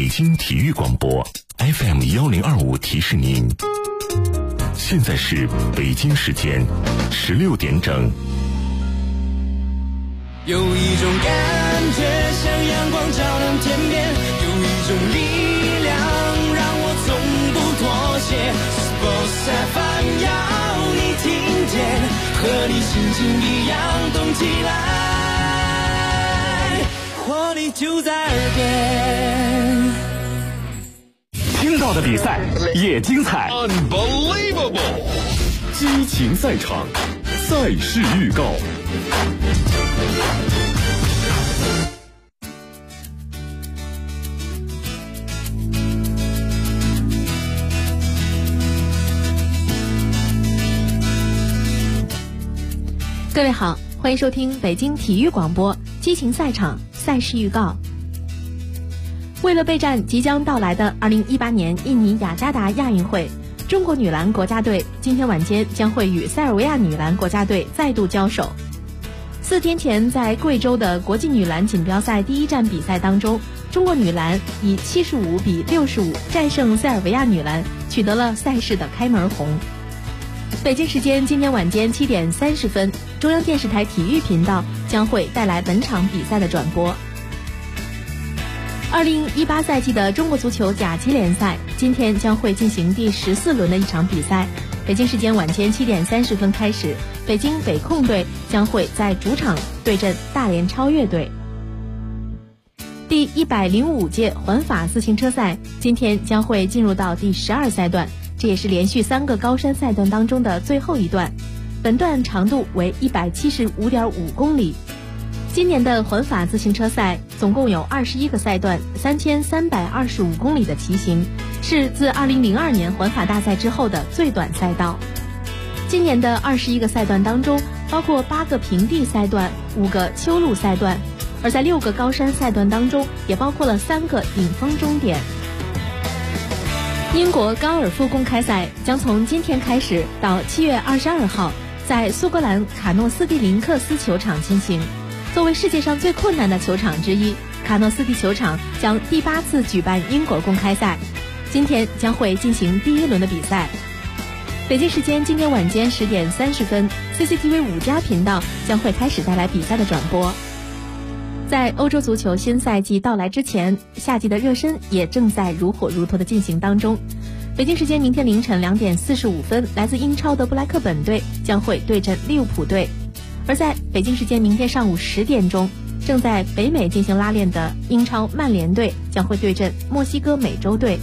京体育广播 FM1025提示您，现在是北京时间16点整。 有一种感觉像阳光照亮天边，有一种力量让我从不妥协。Sports FM 要你听见，和你心情一样动起来，活力就在耳边。 听到的比赛也精彩 Unbelievable 激情赛场，赛事预告。 各位好，欢迎收听北京体育广播激情赛场赛事预告。为了备战即将到来的2018年印尼雅加达亚运会，中国女篮国家队今天晚间将会与塞尔维亚女篮国家队再度交手。4天前在贵州的国际女篮锦标赛第一站比赛当中，中国女篮以75比65战胜塞尔维亚女篮，取得了赛事的开门红。北京时间今天晚间7点30分，中央电视台体育频道将会带来本场比赛的转播。2018赛季的中国足球甲级联赛今天将会进行第14轮的一场比赛，北京时间晚间7点30分开始，北京北控队将会在主场对阵大连超越队。第105届环法自行车赛今天将会进入到第12赛段，这也是连续3个高山赛段当中的最后一段，本段长度为175.5公里。今年的环法自行车赛总共有21个赛段，3325公里的骑行，是自2002年环法大赛之后的最短赛道。今年的21个赛段当中，包括8个平地赛段、5个丘路赛段，而在6个高山赛段当中，也包括了3个顶峰终点。英国高尔夫公开赛将从今天开始到7月22号，在苏格兰卡诺斯蒂林克斯球场进行。作为世界上最困难的球场之一，卡诺斯蒂球场将第8次举办英国公开赛，今天将会进行第1轮的比赛。北京时间今天晚间10点30分 ，CCTV 5+频道将会开始带来比赛的转播。在欧洲足球新赛季到来之前，夏季的热身也正在如火如荼的进行当中。北京时间明天凌晨2点45分，来自英超的布莱克本队将会对阵利物浦队。而在北京时间明天上午10点钟，正在北美进行拉练的英超曼联队将会对阵墨西哥美洲队。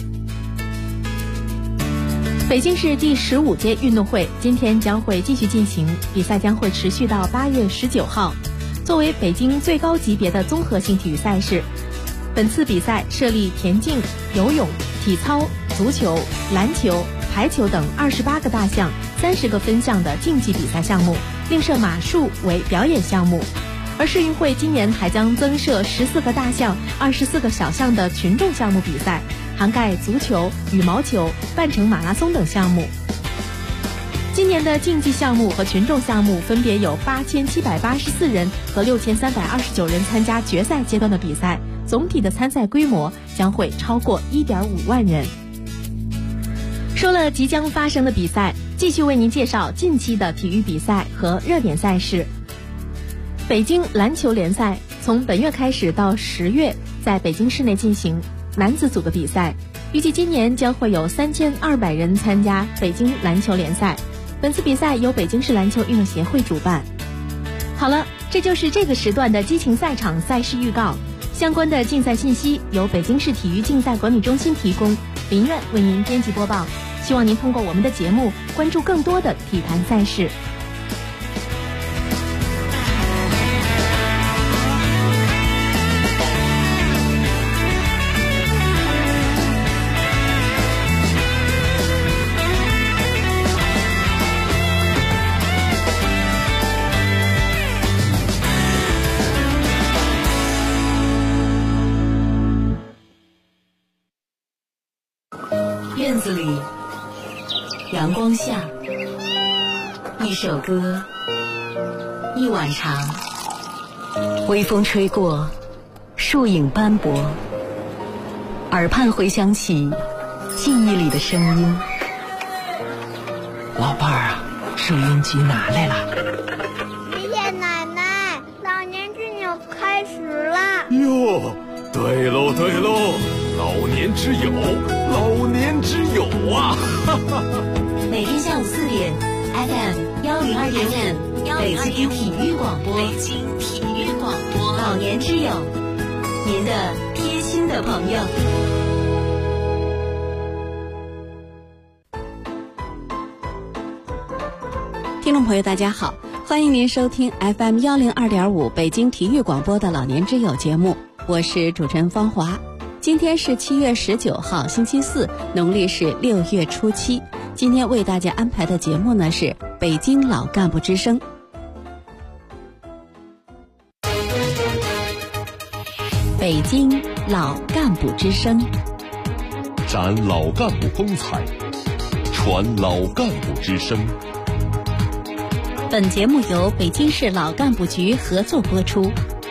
北京市第15届运动会今天将会继续进行，比赛将会持续到8月19号。作为北京最高级别的综合性体育赛事，本次比赛设立田径、游泳、体操、足球、篮球、排球等28个大项、30个分项的竞技比赛项目，另设马术为表演项目。而世运会今年还将增设14个大项、24个小项的群众项目比赛，涵盖足球、羽毛球、半程马拉松等项目。今年的竞技项目和群众项目分别有8784人和6329人参加决赛阶段的比赛，总体的参赛规模将会超过1.5万人。说了即将发生的比赛，继续为您介绍近期的体育比赛和热点赛事。北京篮球联赛从本月开始到10月在北京市内进行男子组的比赛，预计今年将会有3200人参加北京篮球联赛。本次比赛由北京市篮球运动协会主办。好了，这就是这个时段的激情赛场赛事预告。相关的竞赛信息由北京市体育竞赛管理中心提供，林苑为您编辑播报。希望您通过我们的节目关注更多的体坛赛事。 院子里，阳光下，一首歌，一碗茶，微风吹过，树影斑驳， 耳畔回响起记忆里的声音。 老伴儿啊，收音机拿来了。 爷爷奶奶，老年之友开始了。 哟，对喽对喽，老年之友，老年之友啊！哈哈。 每天下午4点 FM102.5北京体育广播，北京体育广播，老年之友，您的贴心的朋友。 听众朋友大家好，欢迎您收听 FM102.5北京体育广播的老年之友节目，我是主持人方华。今天是7月19号星期四，农历是6月初7。今天为大家安排的节目呢是北京老干部之声。北京老干部之声， 展老干部风采，传老干部之声。 本节目由北京市老干部局合作播出。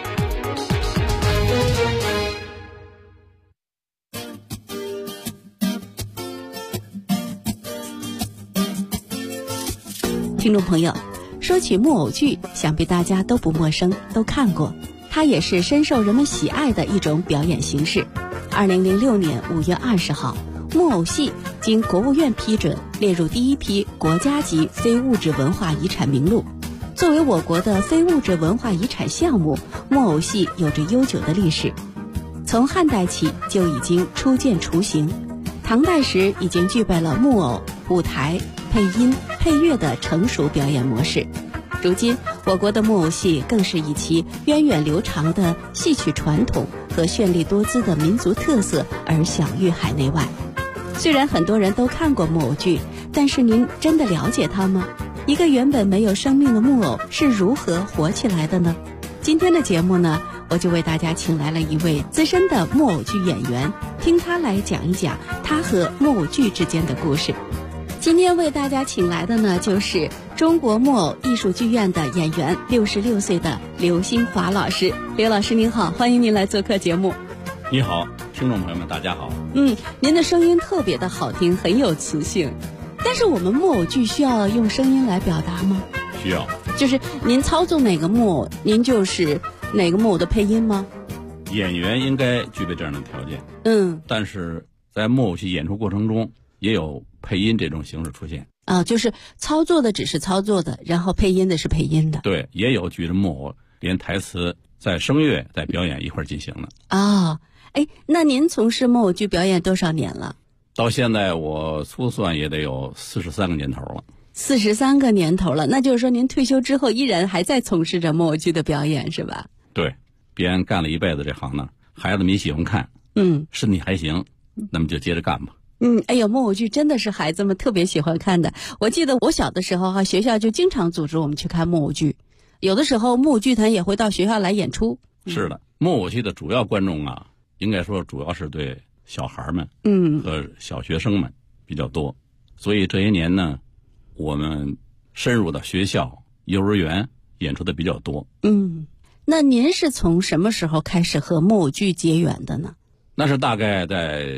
听众朋友，说起木偶剧，想必大家都不陌生，都看过。它也是深受人们喜爱的一种表演形式。2006年5月20号，木偶戏经国务院批准，列入第一批国家级非物质文化遗产名录。作为我国的非物质文化遗产项目，木偶戏有着悠久的历史。从汉代起就已经初见雏形，唐代时已经具备了木偶、舞台、配音、配乐的成熟表演模式。如今，我国的木偶戏更是以其源远流长的戏曲传统和绚丽多姿的民族特色而享誉海内外。虽然很多人都看过木偶剧，但是您真的了解它吗？一个原本没有生命的木偶是如何活起来的呢？今天的节目呢，我就为大家请来了一位资深的木偶剧演员，听他来讲一讲他和木偶剧之间的故事。今天为大家请来的呢，就是中国木偶艺术剧院的演员，66岁的刘新华老师。刘老师您好，欢迎您来做客节目。 你好，听众朋友们大家好。 您的声音特别的好听，很有磁性。但是我们木偶剧需要用声音来表达吗？ 需要。 就是您操纵哪个木偶，您就是哪个木偶的配音吗？ 演员应该具备这样的条件。但是在木偶戏演出过程中，也有配音这种形式出现。 就是操作的只是操作的，然后配音的是配音的。 对，也有举着木偶连台词在声乐在表演一块进行的。 那您从事木偶剧表演多少年了？ 到现在我粗算也得有43个年头了。 43个年头了，那就是说您退休之后依然还在从事着木偶剧的表演是吧？ 对，别人干了一辈子这行呢，孩子们也喜欢看，身体还行，那么就接着干吧。 木偶剧真的是孩子们特别喜欢看的。我记得我小的时候学校就经常组织我们去看木偶剧，有的时候木偶剧团也会到学校来演出。 是的，木偶戏的主要观众啊，应该说主要是对小孩们和小学生们比较多，所以这些年呢，我们深入到学校、幼儿园演出的比较多。 那您是从什么时候开始和木偶剧结缘的呢？ 那是大概在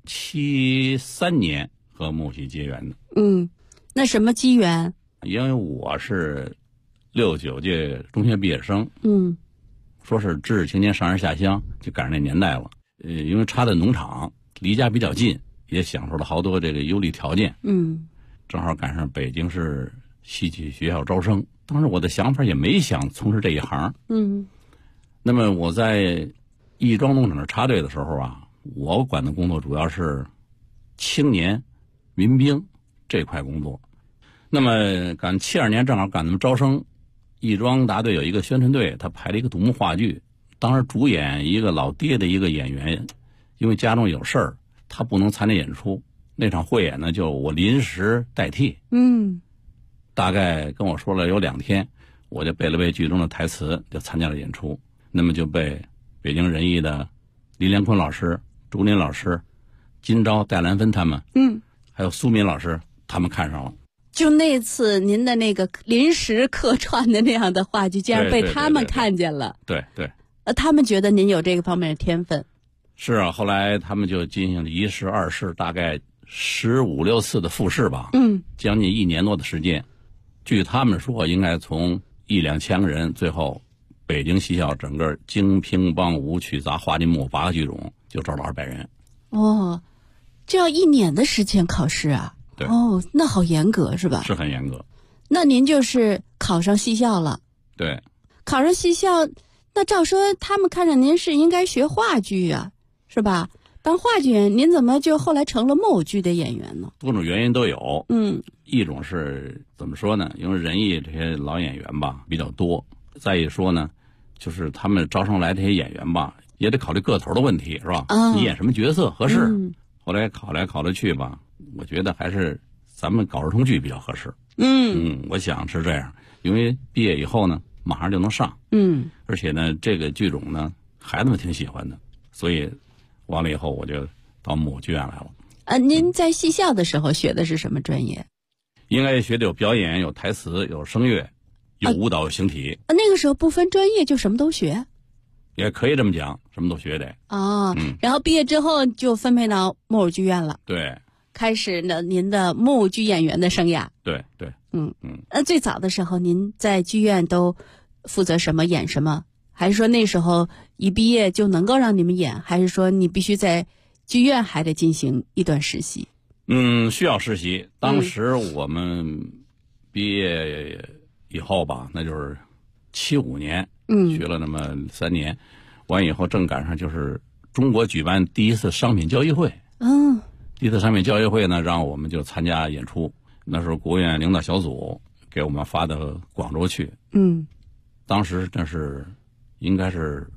73年和木偶戏结缘的。 那什么机缘？ 因为我是69届中学毕业生，说是知识青年上山下乡，就赶上那年代了。因为插在农场，离家比较近，也享受了好多这个优丽条件。正好赶上北京市戏曲学校招生，当时我的想法也没想从事这一行。那么我在亦庄农场这插队的时候啊，我管的工作主要是青年民兵这块工作。那么赶72年正好赶他们招生，亦庄大队有一个宣传队，他排了一个独幕话剧，当时主演一个老爹的一个演员，因为家中有事儿，他不能参加演出，那场汇演呢就我临时代替。大概跟我说了有2天，我就背了背剧中的台词，就参加了演出。那么就被北京人艺的林连坤老师、朱林老师、金钊、戴兰芬他们，还有苏敏老师他们看上了。 就那次您的那个临时客串的那样的话剧，竟然被他们看见了。 对， 他们觉得您有这个方面的天分。 是啊，后来他们就进行了1试、2试，大概15、16次的复试吧。将近1年多的时间。据他们说，应该从1-2千个人，最后北京戏校整个京乒梆舞曲杂话剧木8个剧种就招了200人。 哦，这要1年的时间考试啊？ 对。 哦，那好严格是吧？ 是很严格。 那您就是考上戏校了？ 对。 考上戏校，那照说他们看着您是应该学话剧啊，是吧？当话剧演员，您怎么就后来成了木偶剧的演员呢？ 多种原因都有。一种是怎么说呢？因为人艺这些老演员吧比较多，再一说呢，就是他们招上来这些演员吧，也得考虑个头的问题，是吧？你演什么角色合适？后来考来考去吧，我觉得还是咱们搞儿童剧比较合适。我想是这样，因为毕业以后呢，马上就能上。而且呢，这个剧种呢，孩子们挺喜欢的，所以完了以后我就到木偶剧院来了。 您在戏校的时候学的是什么专业？ 应该学的有表演、有台词、有声乐、有舞蹈、有形体。 那个时候不分专业，就什么都学。 也可以这么讲，什么都学得。 然后毕业之后就分配到木偶剧院了。 对。 开始呢，您的木偶剧演员的生涯。 对。 最早的时候，您在剧院都负责什么演什么？还是说那时候一毕业就能够让你们演？还是说你必须在剧院还得进行一段实习？ 需要实习。当时我们毕业以后吧，那就是75年，学了那么3年，完以后正赶上就是中国举办第一次商品交易会。第一次商品交易会呢，让我们就参加演出。那时候国务院领导小组给我们发到广州去。当时那是应该是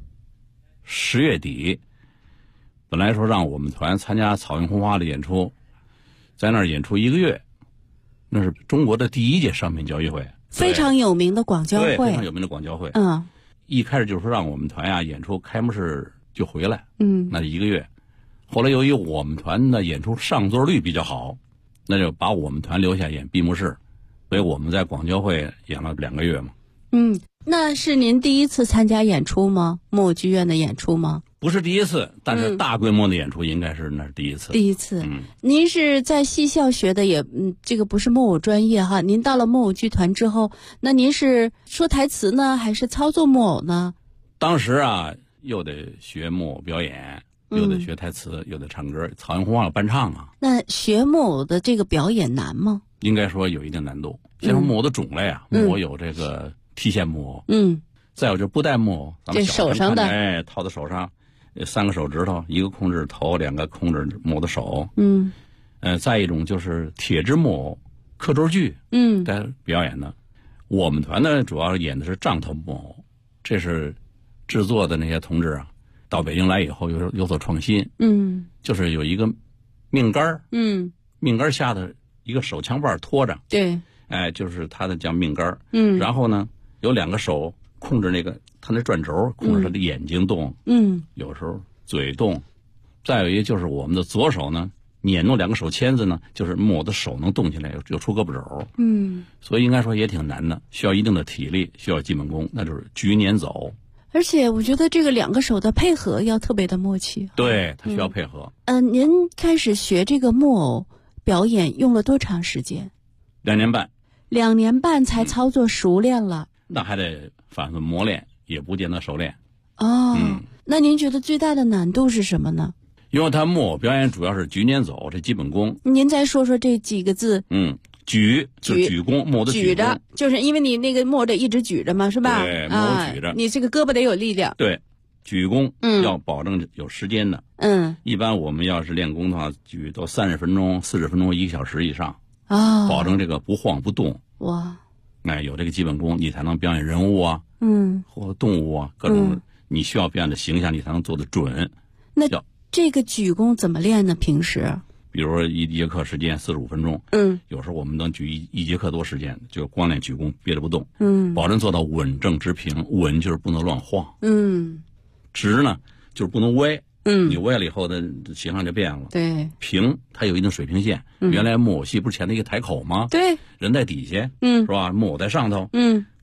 10月底，本来说让我们团参加草原红花的演出，在那儿演出1个月。那是中国的第1届商品交易会， 非常有名的广交会。 对，非常有名的广交会。一开始就是说让我们团呀演出开幕式就回来。那1个月。后来由于我们团的演出上座率比较好，那就把我们团留下演闭幕式，所以我们在广交会演了2个月嘛。 那是您第一次参加演出吗？木偶剧院的演出吗？ 不是第一次，但是大规模的演出应该是那是第一次。 第一次。您是在戏校学的，也这个不是木偶专业哈。您到了木偶剧团之后，那您是说台词呢，还是操作木偶呢？ 当时啊，又得学木偶表演，又得学台词，又得唱歌，草原红花有伴唱啊。 那学木偶的这个表演难吗？ 应该说有一定难度。先说木偶的种类啊，木偶有这个提线木偶，再有就是布袋木偶，咱们手上的， 套在手上，3个手指头，一个控制头，2个控制木偶的手。再一种就是铁制木偶，刻轴剧，在表演的。我们团呢，主要演的是杖头木偶，这是制作的那些同志啊，到北京来以后有所创新。就是有一个命杆，命杆下的一个手枪把拖着， 对， 就是他的叫命杆。然后呢，有2个手控制那个他那转轴，控制他的眼睛动，有时候嘴动。再有一个就是我们的左手呢，捻动2个手签子呢，就是木偶的手能动起来，又出胳膊肘。所以应该说也挺难的，需要一定的体力，需要基本功，那就是举捻走。 而且我觉得这个2个手的配合要特别的默契。 对，他需要配合。 您开始学这个木偶表演用了多长时间 ？2年半。 2年半才操作熟练了。 那还得反复磨练，也不见得熟练。 那您觉得最大的难度是什么呢？ 因为他木偶表演主要是举捻走这基本功。 您再说说这几个字。 举就是举弓，木偶的举着，就是因为你那个木偶得一直举着嘛，是吧？ 对，木偶举着， 你这个胳膊得有力量。 对，举弓要保证有时间的。一般我们要是练功的话，举都30分钟、40分钟、1个小时以上。保证这个不晃不动。 哇！ 有这个基本功，你才能表演人物啊，或动物啊，各种你需要表演的形象，你才能做得准。 那这个举弓怎么练呢？平时？ 比如说1节课时间45分钟，有时候我们能举一节课多时间，就光练举弓，憋着不动，保证做到稳正直平。稳就是不能乱晃，直呢就是不能歪，你歪了以后的形象就变了。 对， 平它有一定水平线。原来木偶戏不是前头一个台口吗？ 对， 人在底下，是吧？木偶在上头，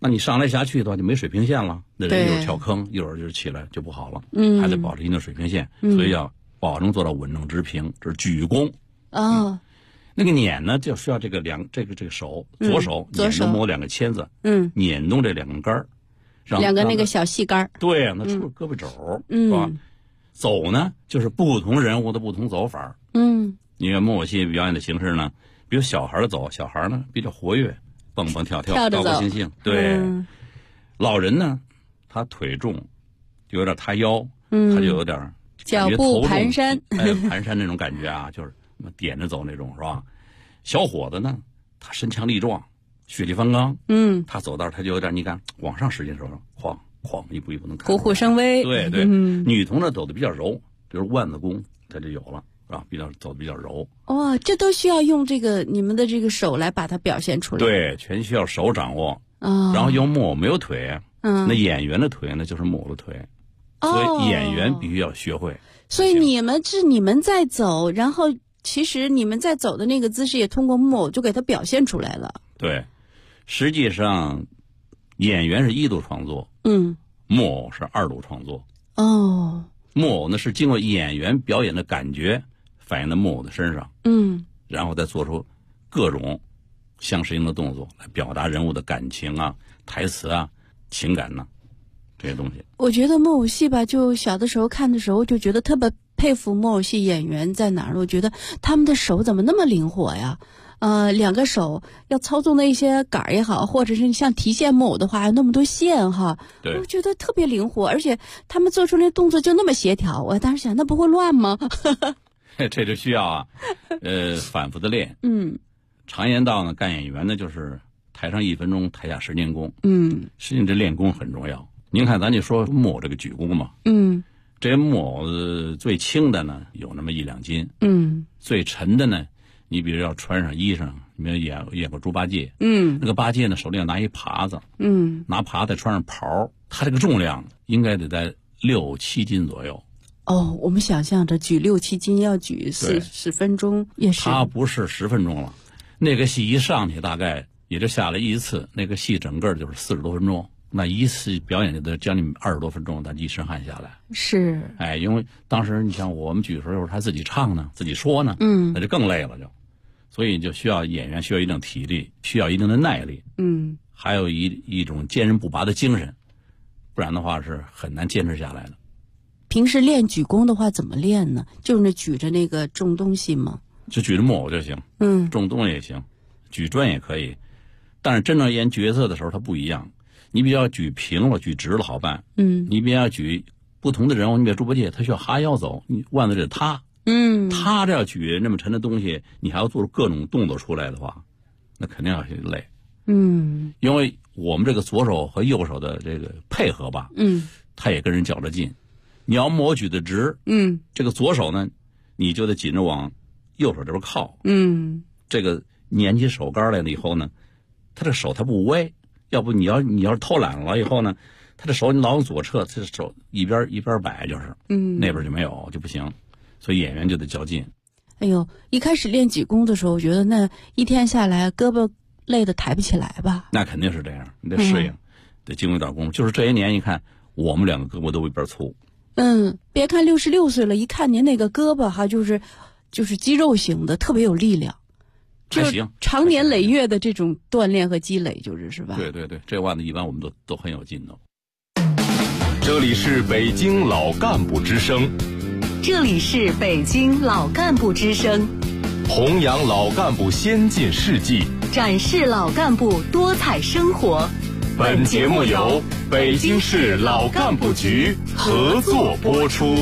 那你上来下去的话就没水平线了，那人一会儿跳坑，一会儿就起来就不好了。还得保持一定水平线，所以要保证做到稳正直平，这是举弓。那个捻呢，就需要这个手，左手捻动摸2个签子，捻动这2根杆儿， 两个那个小细杆儿， 对，让它出胳膊肘，是吧？走呢，就是不同人物的不同走法。你看木偶戏表演的形式呢，比如小孩的走，小孩呢比较活跃，蹦蹦跳跳，高高兴兴。对，老人呢，他腿重，就有点塌腰，他就有点脚步蹒跚， 蹒跚那种感觉啊，就是点着走那种，是吧？小伙子呢，他身强力壮，血气方刚，他走道他就有点，你看往上使劲的时候，哐哐一步一步能看， 虎虎生威。 对对，女同志走的比较柔，比如腕子功，他就有了。啊，走的比较柔。 这都需要用你们的这个手来把它表现出来。 对，全需要手掌握。然后用木偶没有腿，那演员的腿呢就是木偶的腿，所以演员必须要学会。 所以你们在走，然后其实你们在走的那个姿势也通过木偶就给它表现出来了。 对，实际上演员是1度创作，木偶是2度创作。木偶呢是经过演员表演的感觉反映在木偶的身上，然后再做出各种相适应的动作来表达人物的感情啊、台词啊、情感呐，这些东西。 我觉得木偶戏吧，就小的时候看的时候就觉得特别佩服木偶戏演员在哪儿。我觉得他们的手怎么那么灵活呀？2个手要操纵那些杆儿也好，或者是像提线木偶的话，还有那么多线哈，我觉得特别灵活，而且他们做出那动作就那么协调。我当时想，那不会乱吗？ 这就需要反复的练。常言道呢，干演员呢就是台上1分钟，台下10年功。实际上这练功很重要。您看，咱就说木偶这个举功嘛。这些木偶最轻的呢有那么1、2斤。最沉的呢。你比如要穿上衣裳，你们演过猪八戒，那个八戒呢手里要拿一耙子，拿耙子穿上袍，他这个重量应该得在6、7斤左右。 我们想象着举6、7斤要举10分钟也是。 他不是10分钟了，那个戏一上去大概也就下来1次，那个戏整个就是40多分钟，那一次表演就得将近20多分钟，他一身汗下来。 是， 因为当时你像我们举的时候，他自己唱呢，自己说呢，那就更累了就。所以就需要演员需要一定体力，需要一定的耐力，还有一种坚韧不拔的精神，不然的话是很难坚持下来的。 平时练举功的话怎么练呢？就是那举着那个重东西吗？ 就举着木偶就行，重东西也行，举砖也可以。但是真正演角色的时候它不一样，你比较举平了、举直了好办，你比较举不同的人物，你比如猪八戒，他需要哈腰走，你腕子得塌。他这要举那么沉的东西，你还要做出各种动作出来的话，那肯定要累。因为我们这个左手和右手的这个配合吧，他也跟人较着劲。你要木偶举得直，这个左手呢，你就得紧着往右手这边靠，这个捻起手杆来了以后呢，他这手他不歪，要不你要是偷懒了以后呢，他这手你老往左侧，这手一边摆就是，那边就没有就不行。所以演员就得较劲。 一开始练举功的时候，我觉得那一天下来胳膊累得抬不起来吧？ 那肯定是这样，你得适应，得经过点功夫。就是这些年，你看我们2个胳膊都一边粗。 别看66岁了，一看您那个胳膊哈，就是肌肉型的，特别有力量。 还行， 长年累月的这种锻炼和积累，是吧？ 对对对，这腕子一般我们都很有劲头。 这里是北京老干部之声。 这里是北京老干部之声， 弘扬老干部先进事迹， 展示老干部多彩生活。 本节目由北京市老干部局合作播出。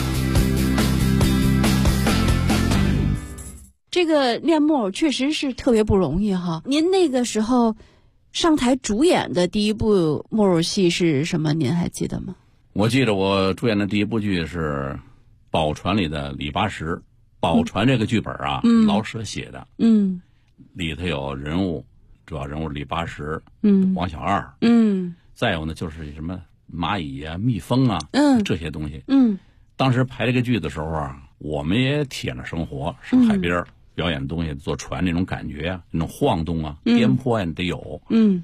这个练木偶确实是特别不容易哈。您那个时候上台主演的第一部木偶戏是什么？您还记得吗？ 我记得我主演的第一部剧是宝船里的李八十。宝船这个剧本啊，老舍写的，里头有人物，主要人物李八十，王小二，再有呢就是什么蚂蚁啊、蜜蜂啊，这些东西，当时排这个剧的时候啊，我们也体验了生活，上海边表演的东西，坐船那种感觉啊，那种晃动啊、颠簸啊得有，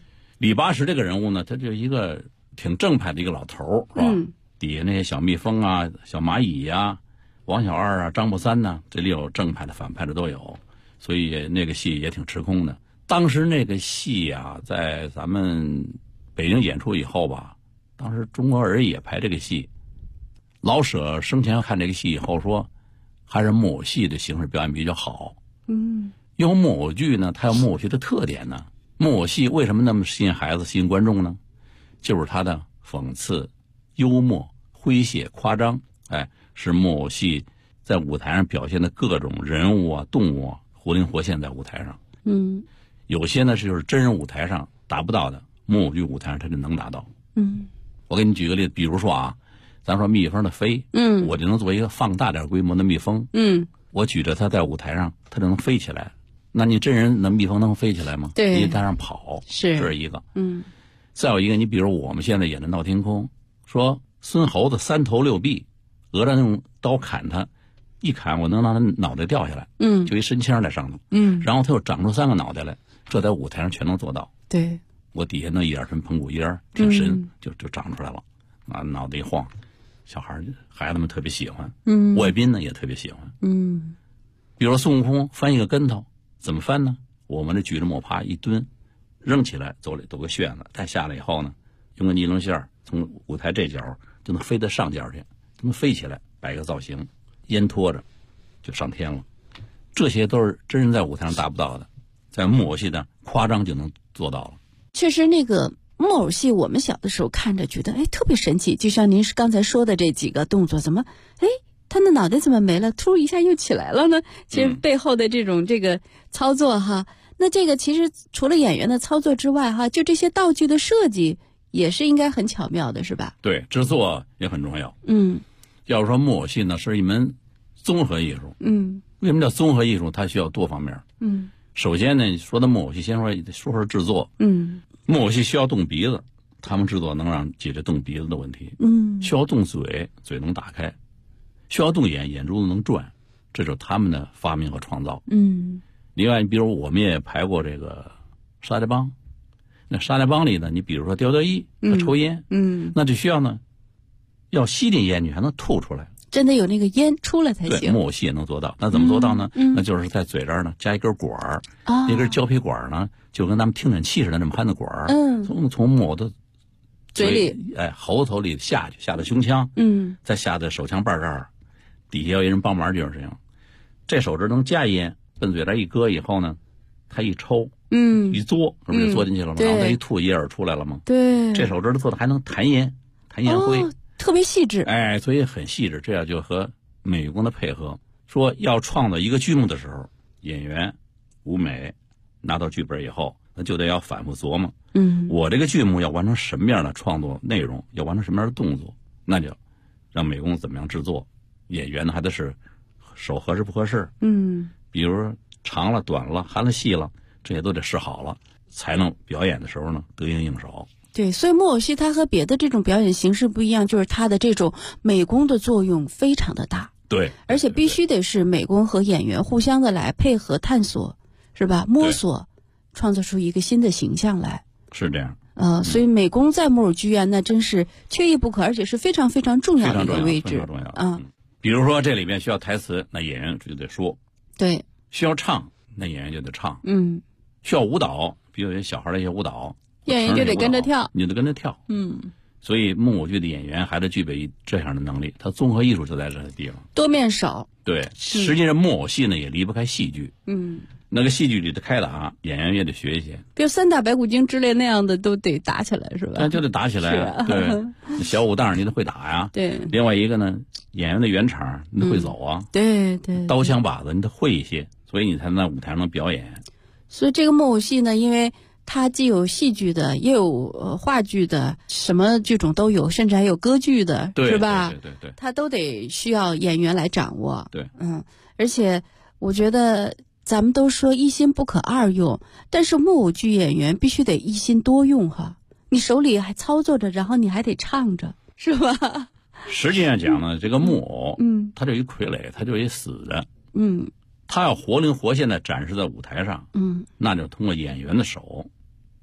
李八石这个人物呢，他就一个挺正派的一个老头是吧？底下那些小蜜蜂啊、小蚂蚁呀、王小二啊、张木三呢，这里有正派的、反派的都有，所以那个戏也挺吃空的。当时那个戏啊，在咱们北京演出以后吧，当时中国人也排这个戏。老舍生前看这个戏以后说，还是木偶戏的形式表演比较好。因为木偶剧呢，它有木偶剧的特点呢。木偶戏为什么那么吸引孩子、吸引观众呢？就是它的讽刺、幽默、诙谐、夸张，是木偶戏在舞台上表现的各种人物啊、动物啊，活灵活现在舞台上。有些呢就是真人舞台上达不到的，木偶剧舞台上它就能达到。我给你举个例子，比如说啊，咱说蜜蜂的飞，我就能做一个放大点规模的蜜蜂，我举着它在舞台上，它就能飞起来。那你真人那蜜蜂能飞起来吗？ 对， 你在上跑， 是， 这是一个。再有一个，你比如我们现在演的《闹天宫》，说孙猴子3头6臂，讹着用刀砍他，一砍我能让他脑袋掉下来，就一身枪在上头，然后他又长出3个脑袋来，这在舞台上全能做到。 对， 我底下那一点身盆骨叶挺深，就长出来了，啊，脑袋一晃，孩子们特别喜欢，外宾呢也特别喜欢，比如说孙悟空翻一个跟头，怎么翻呢？我们这举着抹耙一蹲，扔起来走个旋子，再下来以后呢，用个尼龙线从舞台这角就能飞到上角去，就能飞起来，摆个造型，烟拖着就上天了。这些都是真人在舞台上达不到的，在木偶戏的夸张就能做到了。 确实，那个木偶戏我们小的时候看着觉得特别神奇，就像您刚才说的这几个动作，怎么他的脑袋怎么没了，突一下又起来了呢？其实背后的这个操作哈，那这个其实除了演员的操作之外哈，就这些道具的设计也是应该很巧妙的，是吧？ 对，制作也很重要。要是说木偶戏呢是一门综合艺术，为什么叫综合艺术？它需要多方面。首先呢，说到木偶戏，先说制作。木偶戏需要动鼻子，他们制作能让解决动鼻子的问题。需要动嘴，嘴能打开；需要动眼，眼珠子能转，这就是他们的发明和创造。另外，你比如我们也排过这个沙袋帮，那沙袋帮里呢，你比如说刁一他抽烟，那就需要呢，要吸进烟，你还能吐出来。 真的有那个烟出来才行。 对，木偶戏也能做到。那怎么做到呢？那就是在嘴这儿呢加一根管儿，那根胶皮管儿呢就跟咱们听诊器似的那么憨的管儿，从木偶的嘴里， 喉头里下去，下到胸腔，再下到手枪把这儿，底下要有人帮忙就是这样。这手指能加烟，奔嘴这一搁以后呢，他一抽，一嘬，是不是就嘬进去了吗？然后他一吐，烟儿出来了吗？ 对， 这手指头做的还能弹烟灰。 特别细致， 所以很细致，这样就和美工的配合。说要创造一个剧目的时候，演员、舞美拿到剧本以后，那就得要反复琢磨。我这个剧目要完成什么样的创作内容，要完成什么样的动作，那就让美工怎么样制作。演员呢还得是手合适不合适，比如长了、短了、含了、细了，这些都得试好了，才能表演的时候呢得心应手。 对，所以木偶戏它和别的这种表演形式不一样，就是它的这种美工的作用非常的大。 对， 而且必须得是美工和演员互相的来配合探索，是吧？摸索，创造出一个新的形象来。 是这样。 所以美工在木偶剧院那真是缺一不可，而且是非常非常重要的一个位置。 非常重要。比如说这里面需要台词，那演员就得说。 对。 需要唱，那演员就得唱。需要舞蹈，比如有些小孩的一些舞蹈。 演员就得跟着跳， 你得跟着跳。所以木偶剧的演员还得具备这样的能力，他综合艺术就在这个地方。 多面手。 对，实际上木偶戏呢也离不开戏剧。那个戏剧里的开打，演员也得学一些。 比如三打白骨精之类那样的都得打起来，是吧？ 那就得打起来。对，小武当你得会打呀。 对。 另外一个呢，演员的圆场你得会走啊。 对。 刀枪把子你得会一些，所以你才能在舞台上能表演。 所以这个木偶戏呢，因为它既有戏剧的，也有话剧的，什么剧种都有，甚至还有歌剧的，是吧？ 对， 它都得需要演员来掌握。 对， 而且我觉得咱们都说一心不可二用，但是木偶剧演员必须得一心多用哈。你手里还操作着，然后你还得唱着，是吧？ 实际上讲呢，这个木偶，它就一傀儡，它就一死的，它要活灵活现的展示在舞台上，那就通过演员的手，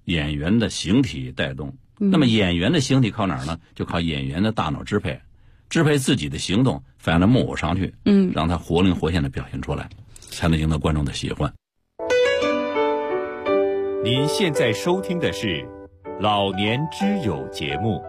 演员的形体带动。那么演员的形体靠哪儿呢？就靠演员的大脑支配自己的行动，反映到木偶上去，让他活灵活现的表现出来，才能赢得观众的喜欢。 您现在收听的是老年之友节目。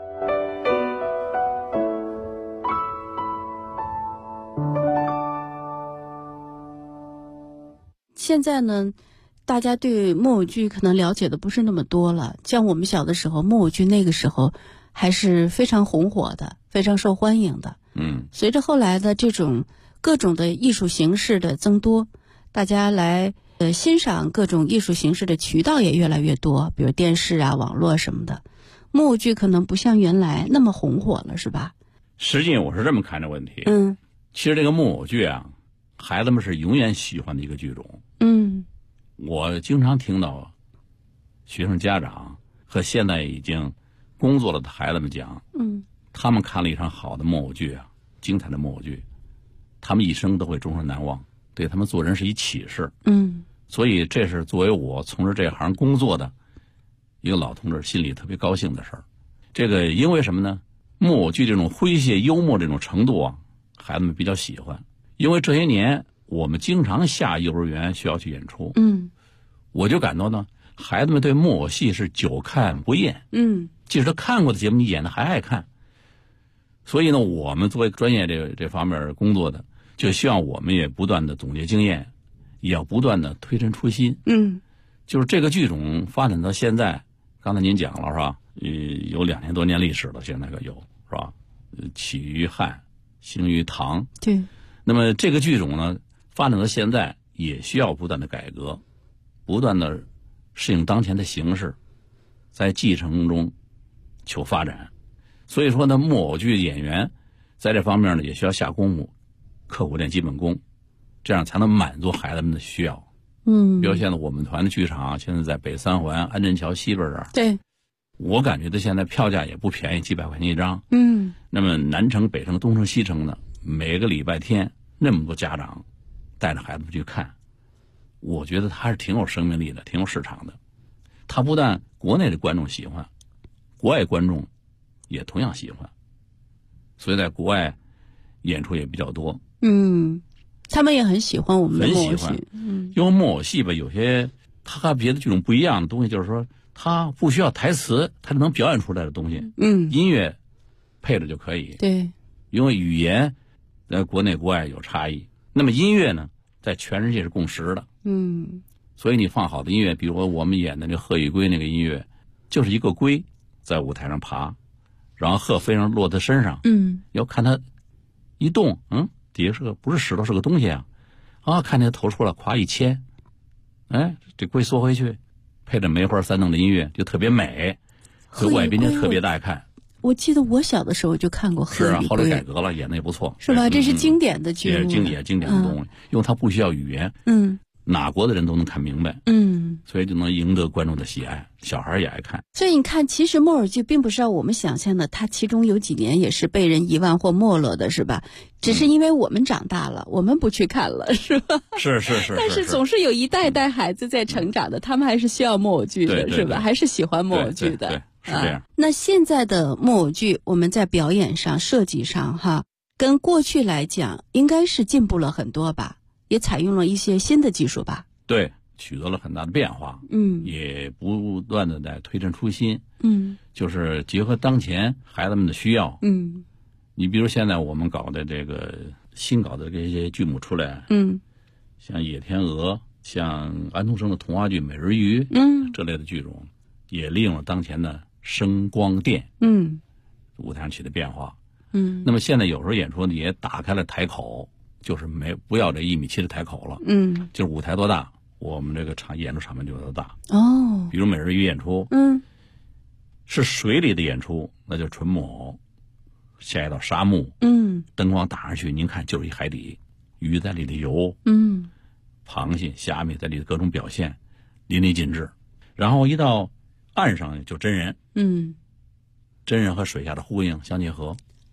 现在呢，大家对木偶剧可能了解的不是那么多了。像我们小的时候，木偶剧那个时候还是非常红火的，非常受欢迎的。随着后来的这种各种的艺术形式的增多，大家来欣赏各种艺术形式的渠道也越来越多，比如电视啊、网络什么的。木偶剧可能不像原来那么红火了，是吧？ 实际我是这么看这问题。其实这个木偶剧啊，孩子们是永远喜欢的一个剧种。我经常听到学生家长和现在已经工作了的孩子们讲，他们看了一场好的木偶剧啊，精彩的木偶剧，他们一生都会终身难忘，对他们做人是一启示。所以这是作为我从事这行工作的一个老同志心里特别高兴的事儿。这个因为什么呢？木偶剧这种诙谐幽默这种程度啊，孩子们比较喜欢。因为这些年我们经常下幼儿园学校去演出，我就感到呢，孩子们对木偶戏是久看不厌，即使他看过的节目，你演的还爱看。所以呢，我们作为专业这方面工作的，就希望我们也不断的总结经验，也要不断的推陈出新。就是这个剧种发展到现在，刚才您讲了是吧？有2000多年历史了，现在可有是吧？起于汉，兴于唐。 对。 那么这个剧种呢，发展到现在也需要不断的改革，不断的适应当前的形势，在继承中求发展。所以说呢，木偶剧演员在这方面呢也需要下功夫，刻苦练基本功，这样才能满足孩子们的需要。比如现在我们团的剧场现在在北三环安贞桥西边这儿， 对， 我感觉到现在票价也不便宜，几百块钱一张。那么南城、北城、东城、西城呢，每个礼拜天那么多家长带着孩子们去看，我觉得他是挺有生命力的，挺有市场的。他不但国内的观众喜欢，国外观众也同样喜欢，所以在国外演出也比较多。 他们也很喜欢我们的木偶戏。 很喜欢。因为木偶戏吧，有些它和别的剧种不一样的东西，就是说它不需要台词，它就能表演出来的东西。音乐配着就可以。 对。 因为语言在国内国外有差异，那么音乐呢，在全世界是共识的。所以你放好的音乐，比如说我们演的那贺与龟那个音乐，就是一个龟在舞台上爬，然后鹤飞上落在身上，要看它一动，底下是个不是石头，是个东西啊，看见头出来，咵一牵，这龟缩回去，配着梅花三弄的音乐就特别美，所以外宾就特别的爱看。 我记得我小的时候就看过贺与龟， 是啊，后来改革了，演的也不错， 是吧？这是经典的剧目， 也是经典的东西，因为它不需要语言，哪国的人都能看明白，所以就能赢得观众的喜爱，小孩也爱看。 所以你看，其实木偶剧并不是让我们想象的，它其中有几年也是被人遗忘或没落的，是吧？只是因为我们长大了，我们不去看了，是吧？ 是。 但是总是有一代代孩子在成长的，他们还是需要木偶剧的，是吧？还是喜欢木偶剧的。 对，是这样。 那现在的木偶剧，我们在表演上、设计上，跟过去来讲，应该是进步了很多吧？也采用了一些新的技术吧？ 对，取得了很大的变化。也不断的在推陈出新。就是结合当前孩子们的需要。你比如现在我们搞的这个新搞的这些剧目出来，像《野天鹅》，像安徒生的童话剧《美人鱼》，这类的剧种，也利用了当前的声光电，舞台上起的变化。那么现在有时候演出呢也打开了台口，就是不要这1.7米的台口了，就是舞台多大，我们这个演出场面就有多大。比如美人鱼演出，是水里的演出，那就纯木偶，下一道沙幕，灯光打上去，您看就是一海底，鱼在里头游，螃蟹、虾米在里头各种表现，淋漓尽致。然后一到岸上就真人，真人和水下的呼应相结合。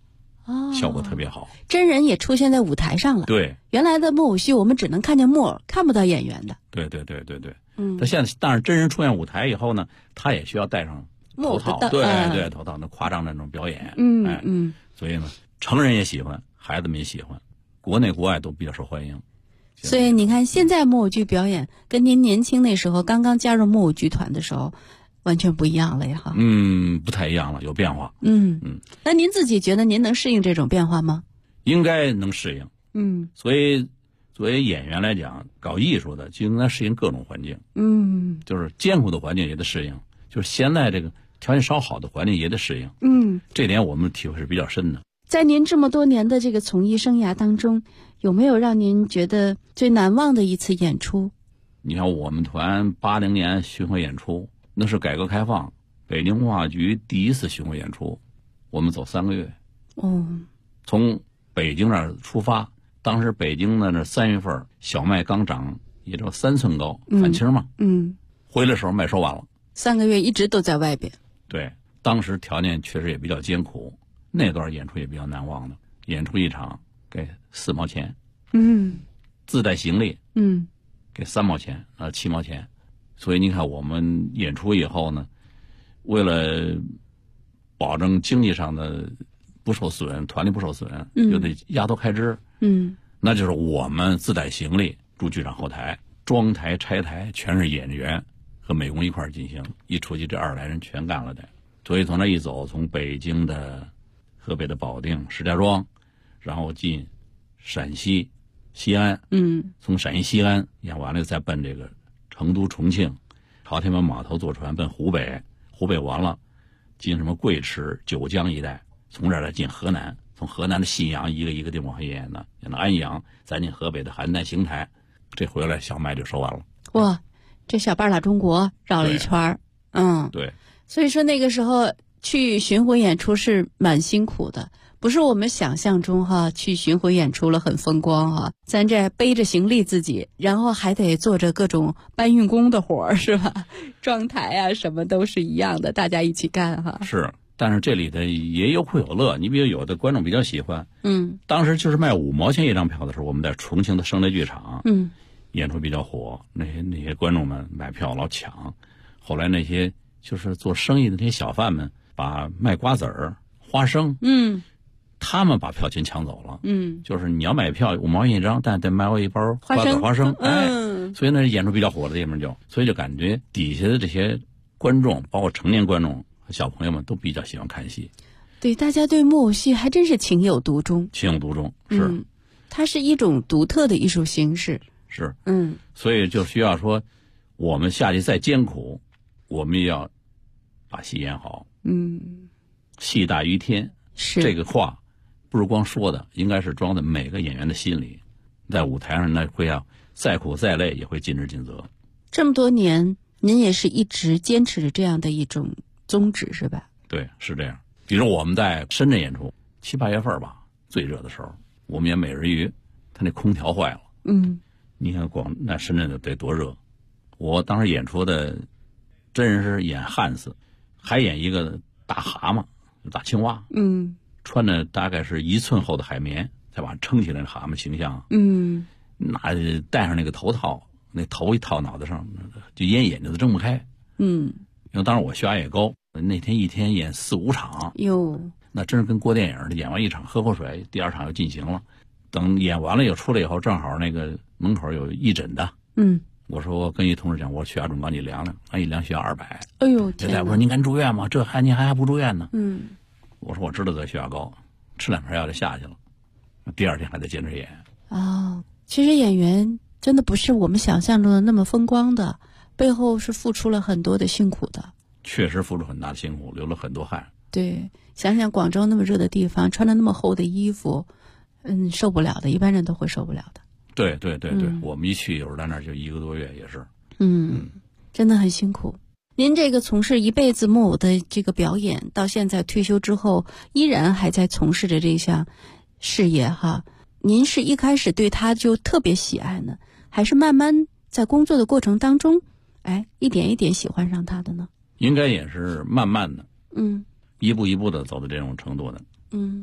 效果特别好。 真人也出现在舞台上了。 对， 原来的木偶戏我们只能看见木偶，看不到演员的。 对。他现在当然真人出现舞台以后呢，他也需要戴上头套，对，头套，那夸张的那种表演。所以呢，成人也喜欢，孩子们也喜欢，国内国外都比较受欢迎。 所以你看，现在木偶剧表演跟您年轻那时候刚刚加入木偶剧团的时候完全不一样了呀，哈。 不太一样了，有变化。 那您自己觉得您能适应这种变化吗？ 应该能适应。所以作为演员来讲，搞艺术的就应该适应各种环境。就是艰苦的环境也得适应，就是现在这个条件稍好的环境也得适应。这点我们体会是比较深的。 在您这么多年的这个从艺生涯当中，有没有让您觉得最难忘的一次演出？ 你看我们团80年巡回演出，那是改革开放北京文化局第一次巡回演出，我们走3个月。从北京那儿出发，当时北京的那3月份小麦刚长，也就3寸高，反青嘛。回来的时候麦收完了。 3个月一直都在外边。 对，当时条件确实也比较艰苦，那段演出也比较难忘的。演出一场给4毛钱，自带行李，给3毛钱，7毛钱。所以你看，我们演出以后呢，为了保证经济上的不受损，团力不受损，就得压缩开支。那就是我们自带行李住剧场后台，装台拆台全是演员和美工一块儿进行，一出去这20来人全干了的。所以从那一走，从北京的河北的保定、石家庄，然后进陕西西安，从陕西西安演完了再奔这个成都、重庆，朝天门码头坐船奔湖北，湖北完了进什么贵池、九江一带，从这儿再进河南，从河南的信阳一个一个地方还演到安阳，再进河北的邯郸、邢台，这回来小麦就收完了。 哇，这小半拉中国绕了一圈儿。 对。 所以说那个时候去巡回演出是蛮辛苦的，不是我们想象中去巡回演出了很风光咱这背着行李自己，然后还得做着各种搬运工的活儿，是吧？装台啊什么都是一样的，大家一起干是，但是这里的也有苦有乐。你比如有的观众比较喜欢，当时就是卖5毛钱一张票的时候，我们在重庆的声雷剧场，演出比较火，那些观众们买票老抢。后来那些就是做生意的那些小贩们，把卖瓜子儿、花生，他们把票钱抢走了。就是你要买票5毛钱一张，但得买我一包瓜子花生。所以那演出比较火的地方所以就感觉底下的这些观众，包括成年观众和小朋友们都比较喜欢看戏。 对，大家对木偶戏还真是情有独钟。 情有独钟，是。 它是一种独特的艺术形式。 是。所以就需要说，我们下去再艰苦，我们也要把戏演好。戏大于天， 是这个话不是光说的，应该是装在每个演员的心里，在舞台上那会要再苦再累也会尽职尽责。 这么多年您也是一直坚持着这样的一种宗旨，是吧？ 对，是这样。比如我们在深圳演出7、8月份吧，最热的时候，我们演美人鱼，它那空调坏了。你看那深圳得多热。我当时演出的真人是演汉斯，还演一个大蛤蟆、大青蛙，穿着大概是1寸厚的海绵，才把它撑起来的蛤蟆形象。那戴上那个头套，那头一套脑袋上，就眼睛都睁不开。因为当时我血压也高，那天一天演4、5场。那真是跟过电影的，演完1场喝口水，第2场又进行了。等演完了又出来以后，正好那个门口有义诊的。我说我跟一同事讲，我血压中高，你量量，一量血压200。 哎呦， 天哪！我说您敢住院吗？您还不住院呢？我说我知道这血压高，吃2片药就下去了。第2天还得坚持演。 其实演员真的不是我们想象中的那么风光的，背后是付出了很多的辛苦的。 确实付出很大的辛苦，流了很多汗。 对，想想广州那么热的地方，穿着那么厚的衣服，受不了的，一般人都会受不了的。 对，我们一去有时候在那儿就1个多月也是。 真的很辛苦。您这个从事一辈子木偶的这个表演，到现在退休之后，依然还在从事着这项事业您是一开始对他就特别喜爱呢，还是慢慢在工作的过程当中，一点一点喜欢上他的呢？应该也是慢慢的，一步一步的走到这种程度的。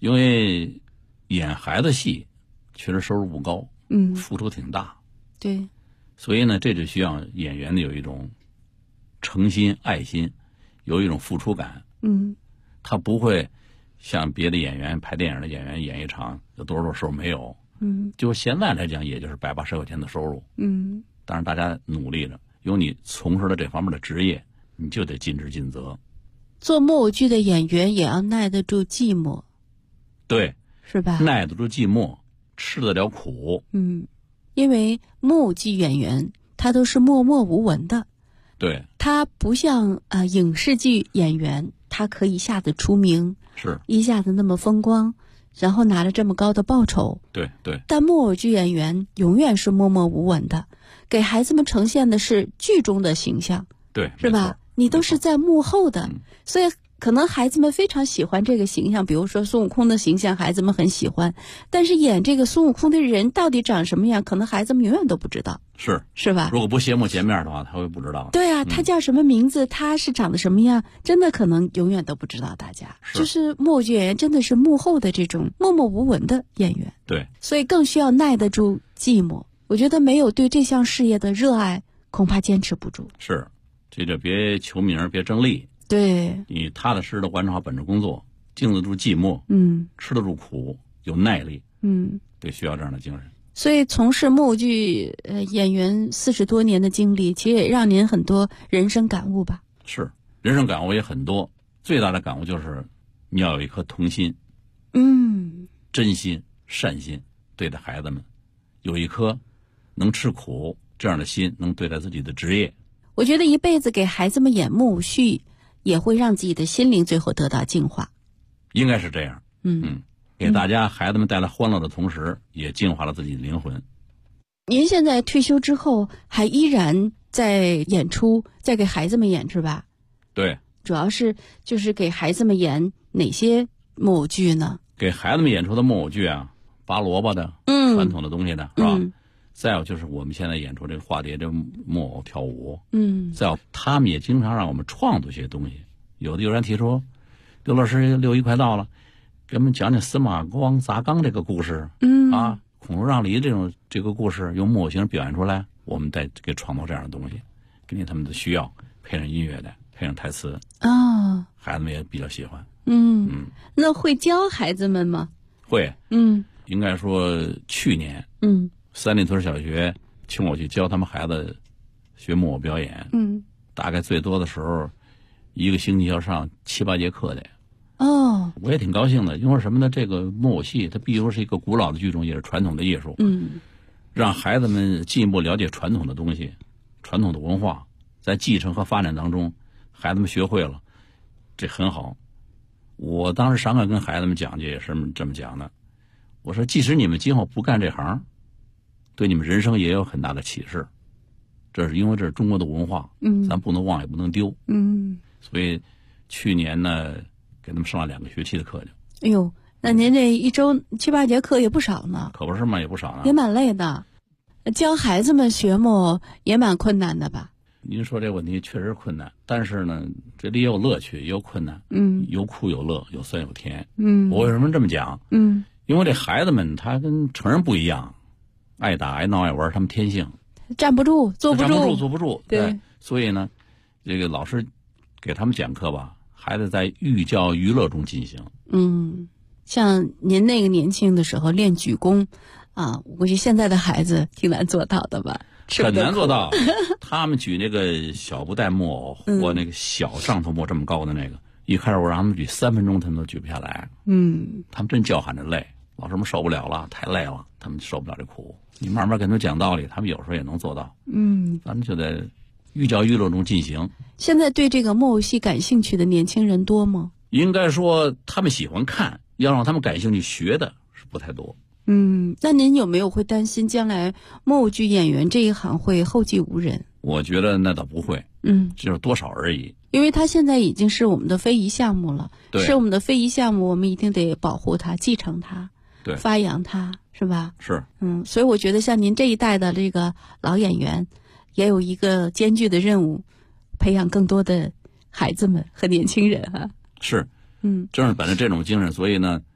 因为演孩子戏确实收入不高，付出挺大， 对， 所以呢，这就需要演员的有一种诚心、爱心，有一种付出感。他不会像别的演员拍电影的演员演一场有多少收入没有。就现在来讲，也就是180块钱的收入。当然大家努力着，有你从事了这方面的职业，你就得尽职尽责。 做木偶剧的演员也要耐得住寂寞， 对， 是吧？ 耐得住寂寞，吃得了苦。 因为木偶剧演员他都是默默无闻的， 对， 他不像影视剧演员，他可以一下子出名， 是一下子那么风光，然后拿了这么高的报酬。 对对。 但木偶剧演员永远是默默无闻的，给孩子们呈现的是剧中的形象， 对， 是吧？你都是在幕后的，所以可能孩子们非常喜欢这个形象，比如说孙悟空的形象，孩子们很喜欢。但是演这个孙悟空的人到底长什么样，可能孩子们永远都不知道，是吧？ 如果不谢幕见面的话，他会不知道。 对啊，他叫什么名字，他是长得什么样，真的可能永远都不知道。大家就是木偶剧演员，真的是幕后的这种默默无闻的演员。 对， 所以更需要耐得住寂寞。我觉得没有对这项事业的热爱，恐怕坚持不住。 是，这就别求名，别争利。 对， 你踏踏实实的完成好本职工作，经得住寂寞，吃得住苦，有耐力，得需要这样的精神。 所以从事木偶剧演员40多年的经历，其实也让您很多人生感悟吧？ 是，人生感悟也很多。最大的感悟就是你要有一颗童心，真心善心对待孩子们，有一颗能吃苦这样的心，能对待自己的职业。 我觉得一辈子给孩子们演木偶戏，也会让自己的心灵最后得到净化。 应该是这样。给大家孩子们带来欢乐的同时，也净化了自己的灵魂。 您现在退休之后还依然在演出，在给孩子们演，是吧？ 对， 主要是就是给孩子们演哪些木偶剧呢？ 给孩子们演出的木偶剧啊，拔萝卜的，传统的东西的，是吧？再有就是我们现在演出这个化蝶，这木偶跳舞，再有他们也经常让我们创作些东西。有的人提出，刘老师6·1快到了，给我们讲讲司马光砸缸这个故事，孔融让梨这个故事，用木偶形式表现出来，我们再给创作这样的东西，根据他们的需要，配上音乐的，配上台词，孩子们也比较喜欢。 那会教孩子们吗？ 会，应该说去年，三里屯小学请我去教他们孩子学木偶表演，大概最多的时候一个星期要上7、8节课的。我也挺高兴的，因为什么呢？这个木偶戏它毕竟是一个古老的剧种，也是传统的艺术，让孩子们进一步了解传统的东西，传统的文化，在继承和发展当中，孩子们学会了，这很好。我当时上课跟孩子们讲解也是这么讲的，我说即使你们今后不干这行，对你们人生也有很大的启示，这是因为这是中国的文化，咱不能忘也不能丢，所以去年呢给他们上了2个学期的课去。 哎呦，那您这一周7、8节课也不少呢。 可不是嘛，也不少呢， 也蛮累的。教孩子们学木偶也蛮困难的吧？ 您说这个问题确实困难，但是呢，这里也有乐趣，也有困难，有苦有乐，有酸有甜。我为什么这么讲？因为这孩子们他跟成人不一样，爱打爱闹爱玩，他们天性站不住，坐不住。 对， 所以呢，这个老师给他们讲课吧，孩子在寓教于乐中进行。 像您那个年轻的时候练举弓啊，我估计现在的孩子挺难做到的吧？ 很难做到。他们举那个小布袋木偶或那个小上头木这么高的那个，一开始我让他们举3分钟，他们都举不下来。他们真叫喊着累，老师们受不了了，太累了，他们受不了这苦。你慢慢跟他们讲道理，他们有时候也能做到。咱们就在寓教于乐中进行。 现在对这个木偶戏感兴趣的年轻人多吗？ 应该说他们喜欢看，要让他们感兴趣学的是不太多。 那您有没有会担心将来木偶剧演员这一行会后继无人？ 我觉得那倒不会，就是多少而已。 因为它现在已经是我们的非遗项目了，是我们的非遗项目，我们一定得保护它、继承它、发扬它，是吧？ 是。 所以我觉得像您这一代的这个老演员，也有一个艰巨的任务，培养更多的孩子们和年轻人哈。 是，正是本着这种精神，所以呢，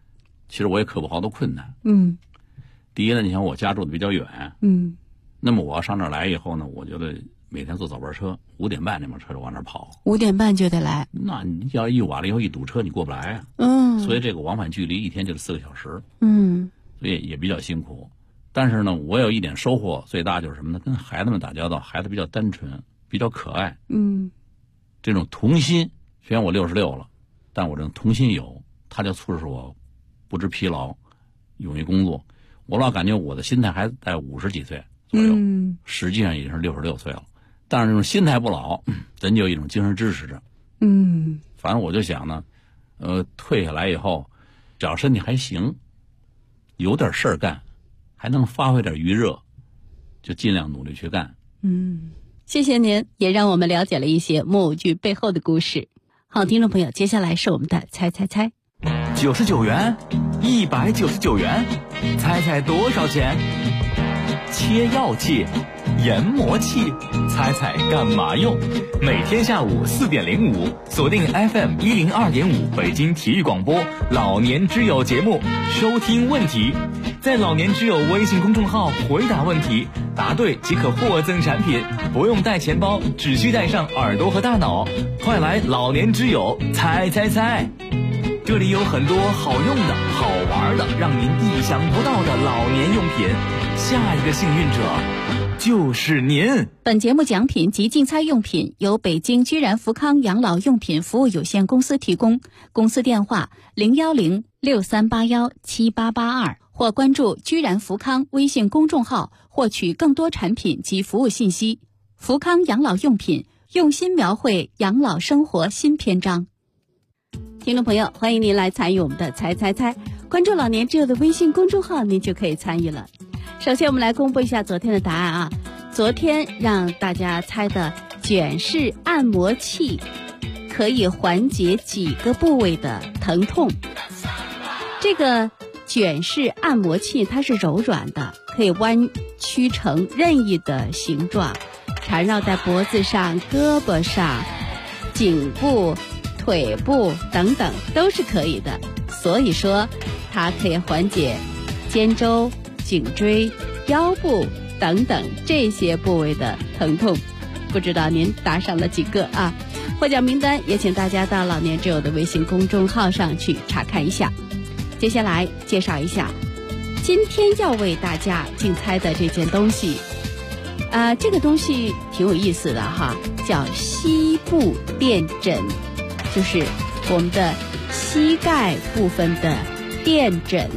其实我也克服好多困难。第一呢，你想我家住的比较远，那么我要上这儿来以后呢，我觉得每天坐早班车，5点半那班车就往那儿跑 ，5点半就得来。 那你要一晚了以后一堵车，你过不来啊。所以这个往返距离一天就是4个小时。所以也比较辛苦。但是呢，我有一点收获最大就是什么呢？跟孩子们打交道，孩子比较单纯，比较可爱。这种童心，虽然我66了，但我这种童心有，它就促使我不知疲劳，勇于工作。我老感觉我的心态还在50几岁左右，实际上已经是66岁了。但是这种心态不老，咱就有一种精神支持着。反正我就想呢，退下来以后，只要身体还行，有点事儿干，还能发挥点余热，就尽量努力去干。 谢谢您，也让我们了解了一些木偶剧背后的故事。好，听众朋友，接下来是我们的猜猜猜。 99元，199元，猜猜多少钱？切药器、研磨器，猜猜干嘛用？每天下午4点05，锁定 FM 102.5北京体育广播老年之友节目，收听问题。在老年之友微信公众号回答问题，答对即可获赠产品，不用带钱包，只需带上耳朵和大脑。快来老年之友猜猜猜！这里有很多好用的、好玩的，让您意想不到的老年用品。下一个幸运者就是您。 本节目奖品及竞猜用品由北京居然福康养老用品服务有限公司提供，公司电话010-6381-7882，或关注居然福康微信公众号获取更多产品及服务信息。福康养老用品，用心描绘养老生活新篇章。听众朋友，欢迎您来参与我们的猜猜猜，关注老年之友的微信公众号，您就可以参与了。首先我们来公布一下昨天的答案啊。昨天让大家猜的卷式按摩器可以缓解几个部位的疼痛。这个卷式按摩器它是柔软的，可以弯曲成任意的形状，缠绕在脖子上、胳膊上、颈部、腿部等等都是可以的。所以说它可以缓解肩周、颈椎、腰部等等这些部位的疼痛。不知道您答上了几个啊？获奖名单也请大家到老年之友的微信公众号上去查看一下。接下来介绍一下今天要为大家竞猜的这件东西。这个东西挺有意思的哈，叫膝部垫枕，就是我们的膝盖部分的垫枕。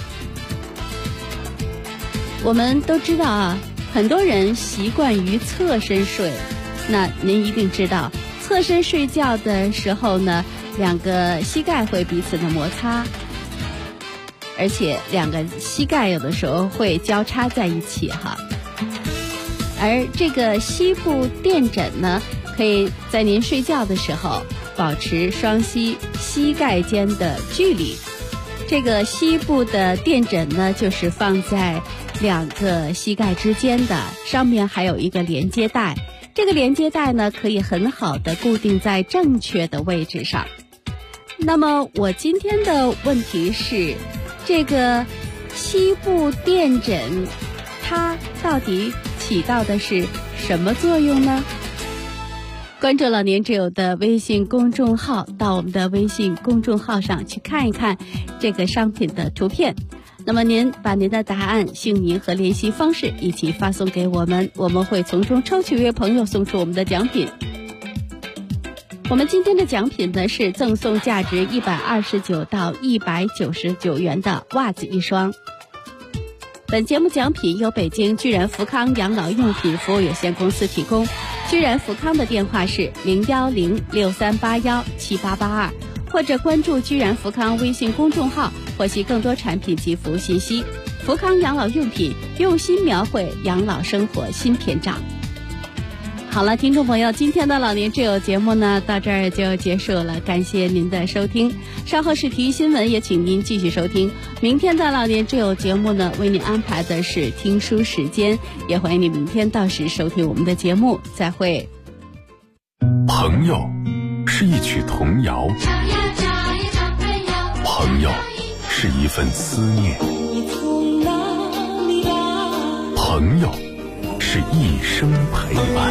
我们都知道啊，很多人习惯于侧身睡，那您一定知道，侧身睡觉的时候呢，两个膝盖会彼此的摩擦，而且两个膝盖有的时候会交叉在一起哈。而这个膝部垫枕呢，可以在您睡觉的时候保持双膝盖间的距离。这个膝部的垫枕呢，就是放在两个膝盖之间的，上面还有一个连接带，这个连接带呢可以很好的固定在正确的位置上。那么我今天的问题是，这个膝部垫枕它到底起到的是什么作用呢？关注老年之友的微信公众号，到我们的微信公众号上去看一看这个商品的图片。那么您把您的答案、姓名和联系方式一起发送给我们，我们会从中抽取一位朋友送出我们的奖品。我们今天的奖品呢是赠送价值129到199元的袜子一双。本节目奖品由北京居然福康养老用品服务有限公司提供。居然福康的电话是010-6381-7882，或者关注居然福康微信公众号获悉更多产品及服务信息。福康养老用品，用心描绘养老生活新篇章。好了，听众朋友，今天的老年之友节目呢到这儿就结束了，感谢您的收听。稍后是体育新闻，也请您继续收听。明天的老年之友节目呢，为您安排的是听书时间，也欢迎你明天到时收听我们的节目。再会。 朋友是一曲童谣，朋友是是一份思念，朋友是一生陪伴。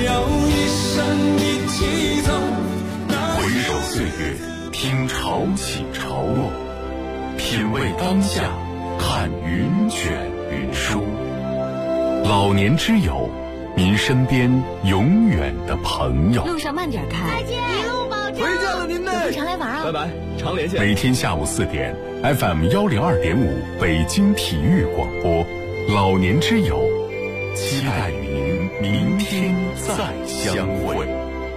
回首岁月，听潮起潮落，品味当下，看云卷云舒。老年之友，您身边永远的朋友。 路上慢点开， 再见，一路保重。 回家了您呢， 常来玩啊， 拜拜，常联系。 每天下午4点 FM 102.5北京体育广播，老年之友，期待与您明天再相会。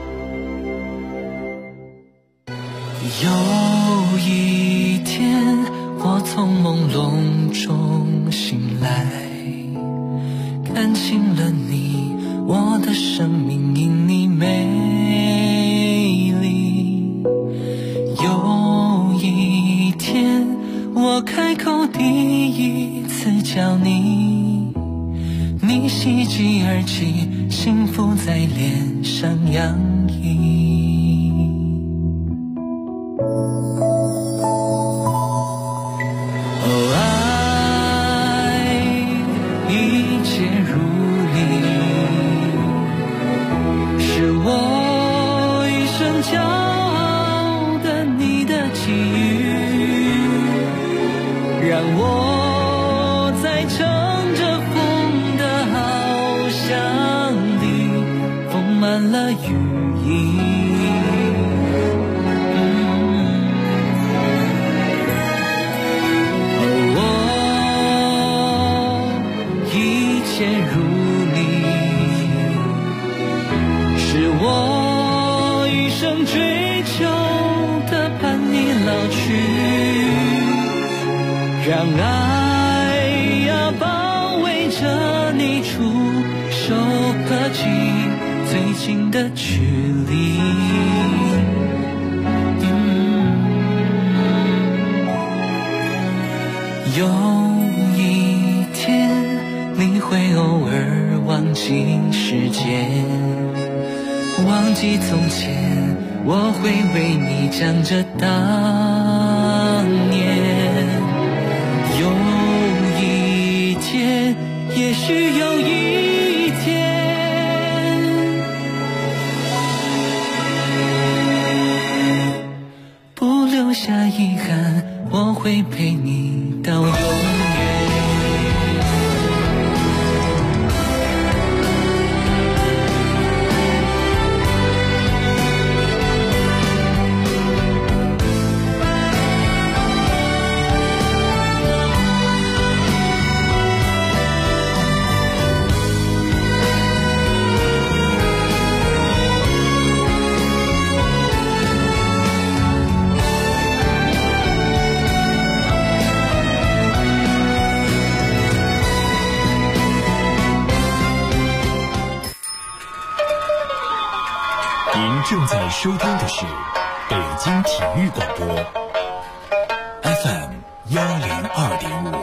有一天，我从朦胧中醒来，看清了你，我的生命因你美丽。有一天，我开口第一次叫你，你喜极而泣，幸福在脸上洋溢。让爱呀包围着你，触手可及最近的距离。有一天你会偶尔忘记时间，忘记从前，我会为你讲着当年。有一天，也许有一天，不留下遗憾，我会陪你到永远。 正在收听的是北京体育广播 FM 102.5。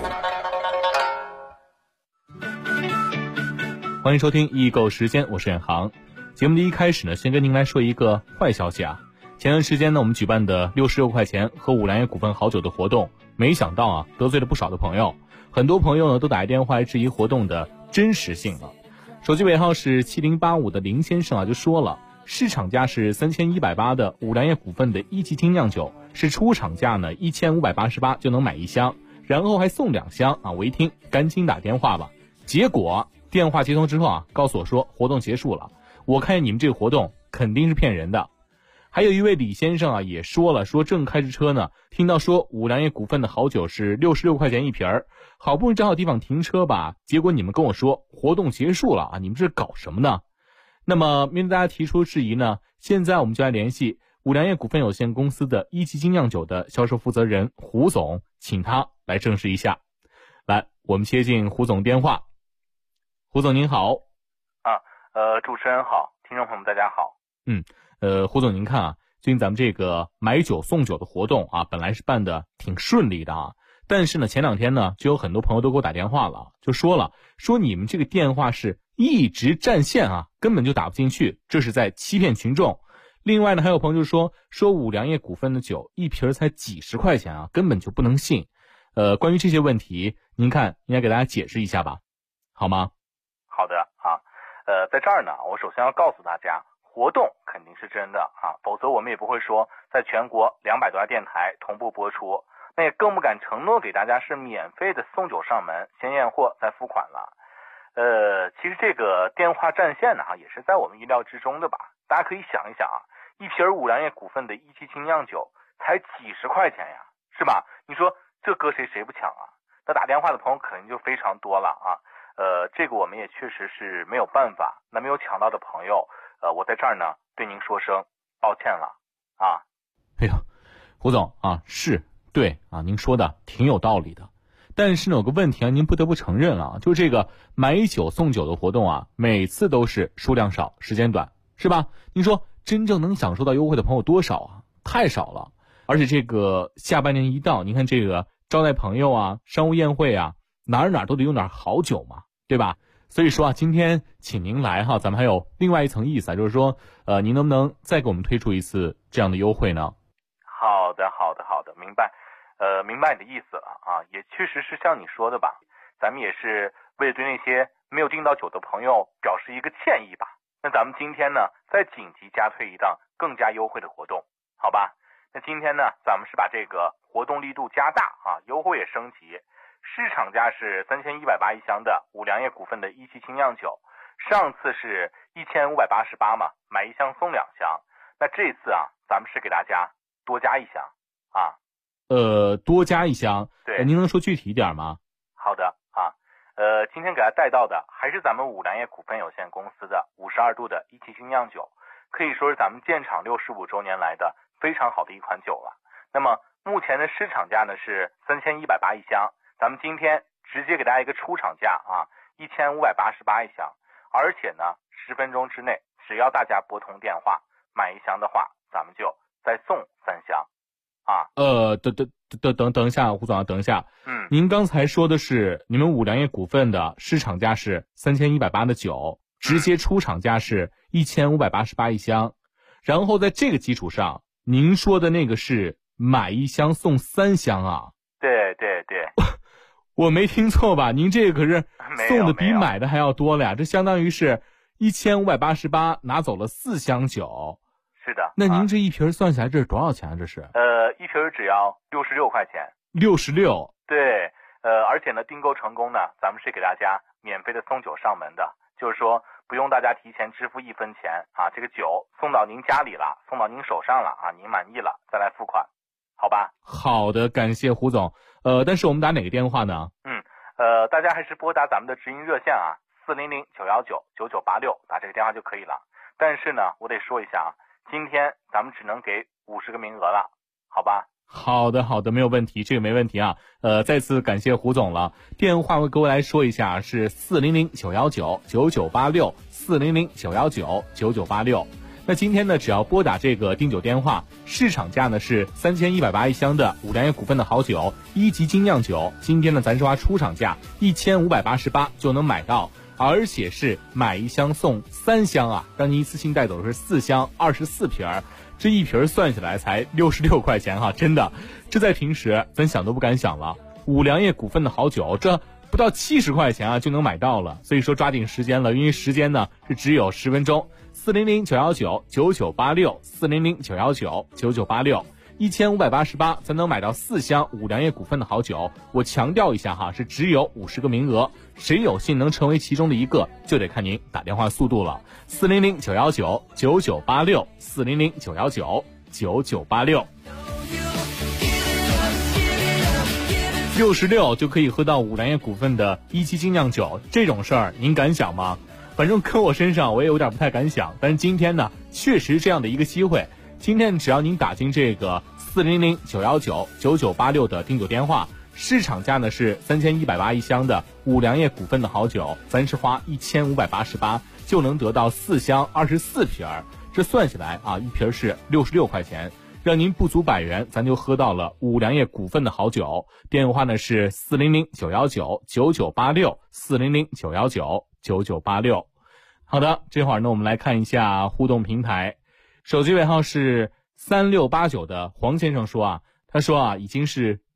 欢迎收听易购时间，我是远航。节目的一开始呢，先跟您来说一个坏消息啊。前段时间呢，我们举办的66块钱喝五粮液股份好酒的活动，没想到啊，得罪了不少的朋友。很多朋友呢都打电话来质疑活动的真实性了。手机尾号是7085的林先生啊，就说了。市场价是3180的五粮液股份的1级精酿酒，是出厂价呢1588就能买1箱，然后还送2箱啊！我一听赶紧打电话吧，结果电话接通之后啊，告诉我说活动结束了。我看见你们这个活动肯定是骗人的。还有一位李先生啊也说了，说正开着车呢，听到说五粮液股份的好酒是66块钱一瓶儿，好不容易找好地方停车吧，结果你们跟我说活动结束了啊！你们这是搞什么呢？那么面对大家提出质疑呢，现在我们就来联系五粮液股份有限公司的1级精酿酒的销售负责人胡总，请他来证实一下。来，我们接进胡总电话。胡总您好。 主持人好，听众朋友们大家好。 胡总您看啊，最近咱们这个买酒送酒的活动啊，本来是办的挺顺利的啊，但是呢前2天呢就有很多朋友都给我打电话了，就说你们这个电话是一直占线啊，根本就打不进去，这是在欺骗群众。另外呢，还有朋友就说五粮液股份的酒一瓶才几十块钱啊，根本就不能信。 关于这些问题，您看应该给大家解释一下吧，好吗？ 好的啊，在这儿呢，我首先要告诉大家，活动肯定是真的啊，否则我们也不会说在全国200多家电台同步播出，那也更不敢承诺给大家是免费的送酒上门，先验货再付款了。其实这个电话占线呢，也是在我们意料之中的吧。大家可以想一想啊，一瓶五粮液股份的17精酿酒才几十块钱呀，是吧？你说这搁谁不抢啊？那打电话的朋友肯定就非常多了啊。这个我们也确实是没有办法。那没有抢到的朋友，我在这儿呢对您说声抱歉了啊。 哎呦，胡总啊，是对啊，您说的挺有道理的。但是呢，有个问题啊，您不得不承认啊，就是这个买酒送酒的活动啊，每次都是数量少，时间短，是吧？您说真正能享受到优惠的朋友多少啊？太少了。而且这个下半年一到，您看这个招待朋友啊，商务宴会啊，哪儿都得用点好酒嘛，对吧？所以说啊，今天请您来哈，咱们还有另外一层意思啊，就是说，您能不能再给我们推出一次这样的优惠呢？ 好的，明白。明白你的意思了啊，也确实是像你说的吧，咱们也是为了对那些没有订到酒的朋友表示一个歉意吧。那咱们今天呢，再紧急加推一档更加优惠的活动，好吧？那今天呢，咱们是把这个活动力度加大啊，优惠也升级。市场价是3180一箱的五粮液股份的17精酿酒，上次是1588嘛，买一箱送2箱。那这次啊，咱们是给大家多加一箱啊。 多加一箱， 对， 您能说具体一点吗？ 好的啊，今天给大家带到的还是咱们五粮液股份有限公司的52度的17精酿酒，可以说是咱们建厂65周年来的非常好的一款酒了。那么目前的市场价呢是3180一箱，咱们今天直接给大家一个出厂价啊，1588一箱，而且呢10分钟之内，只要大家拨通电话买一箱的话，咱们就再送3箱。啊， 等一下，胡总，等一下。您刚才说的是你们五粮液股份的市场价是3180的酒，直接出厂价是1588一箱，然后在这个基础上，您说的那个是买一箱送3箱啊？ 对， 我没听错吧？您这个可是送的比买的还要多了呀，这相当于是1588拿走了4箱酒。 是的， 那您这一瓶算下来这是多少钱啊？这是一瓶只要66块钱。 66？ 对，而且呢，订购成功呢，咱们是给大家免费的送酒上门的，就是说不用大家提前支付1分钱啊，这个酒送到您家里了，送到您手上了啊，您满意了再来付款，好吧？ 好的，感谢胡总。但是我们打哪个电话呢？ 大家还是拨打咱们的直营热线啊，400-919-9986，打这个电话就可以了。但是呢，我得说一下啊，今天咱们只能给50个名额了，好吧？ 好的，没有问题，这个没问题啊。再次感谢胡总了。电话我各位来说一下，是400-919-9986 400-919-9986。那今天呢，只要拨打这个订酒电话，市场价呢是3180一箱的五粮液股份的好酒1级精酿酒，今天呢咱是花出厂价1588就能买到，而且是买一箱送3箱啊，让您一次性带走的是4箱24瓶，这一瓶算下来才66块钱哈，真的，这在平时咱想都不敢想了。五粮液股份的好酒，这不到70块钱啊就能买到了，所以说抓紧时间了，因为时间呢是只有10分钟。400-919-9986 400-919-9986 1588才能买到4箱五粮液股份的好酒。我强调一下哈，是只有50个名额，谁有幸能成为其中的一个，就得看您打电话速度了。400-919-9986 400-919-9986 66就可以喝到五粮液股份的1级精酿酒，这种事儿您敢想吗？反正搁我身上我也有点不太敢想，但是今天呢确实这样的一个机会，今天只要您打进这个400-919-9986的订酒电话，市场价呢是3180一箱的五粮液股份的好酒，咱是花1588就能得到4箱24瓶，这算起来啊，一瓶是66块钱，让您不足100元咱就喝到了五粮液股份的好酒。电话呢是400-919-9986 400-919-9986。好的，这会儿呢我们来看一下互动平台，手机尾号是3689的黄先生说啊，他说啊已经是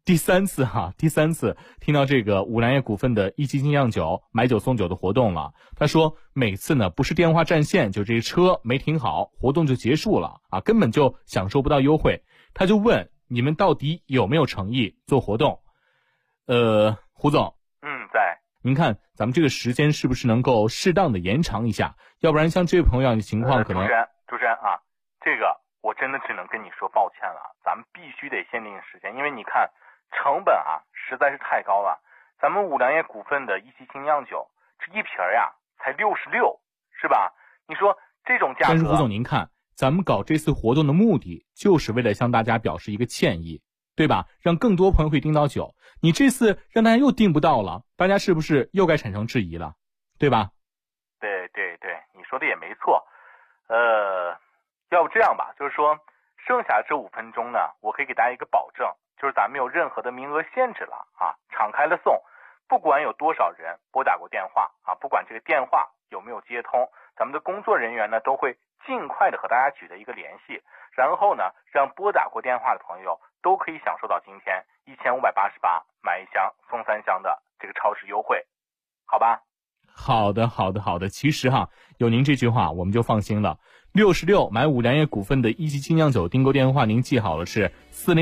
第三次听到这个五粮液股份的一期精酿酒买酒送酒的活动了。他说每次呢不是电话占线，就这车没停好，活动就结束了啊，根本就享受不到优惠。他就问你们到底有没有诚意做活动？胡总， 在。 您看咱们这个时间是不是能够适当的延长一下？要不然像这位朋友的情况可能。 主持人啊，这个我真的只能跟你说抱歉了，咱们必须得限定时间，因为你看成本啊实在是太高了。咱们五粮液股份的一期精酿酒，这一瓶呀才66，是吧？你说这种价格。 但是胡总您看，咱们搞这次活动的目的就是为了向大家表示一个歉意，对吧？让更多朋友会订到酒。你这次让大家又订不到了，大家是不是又该产生质疑了，对吧？ 对，你说的也没错。要不这样吧，就是说剩下这5分钟呢，我可以给大家一个保证，就是咱没有任何的名额限制了啊，敞开了送，不管有多少人拨打过电话啊，不管这个电话有没有接通，咱们的工作人员呢都会尽快的和大家取得一个联系，然后呢让拨打过电话的朋友都可以享受到今天1588买1箱送3箱的这个超市优惠，好吧？ 好的。其实有您这句话我们就放心了。66买五粮液股份的一期精酿酒订购电话您记好了，是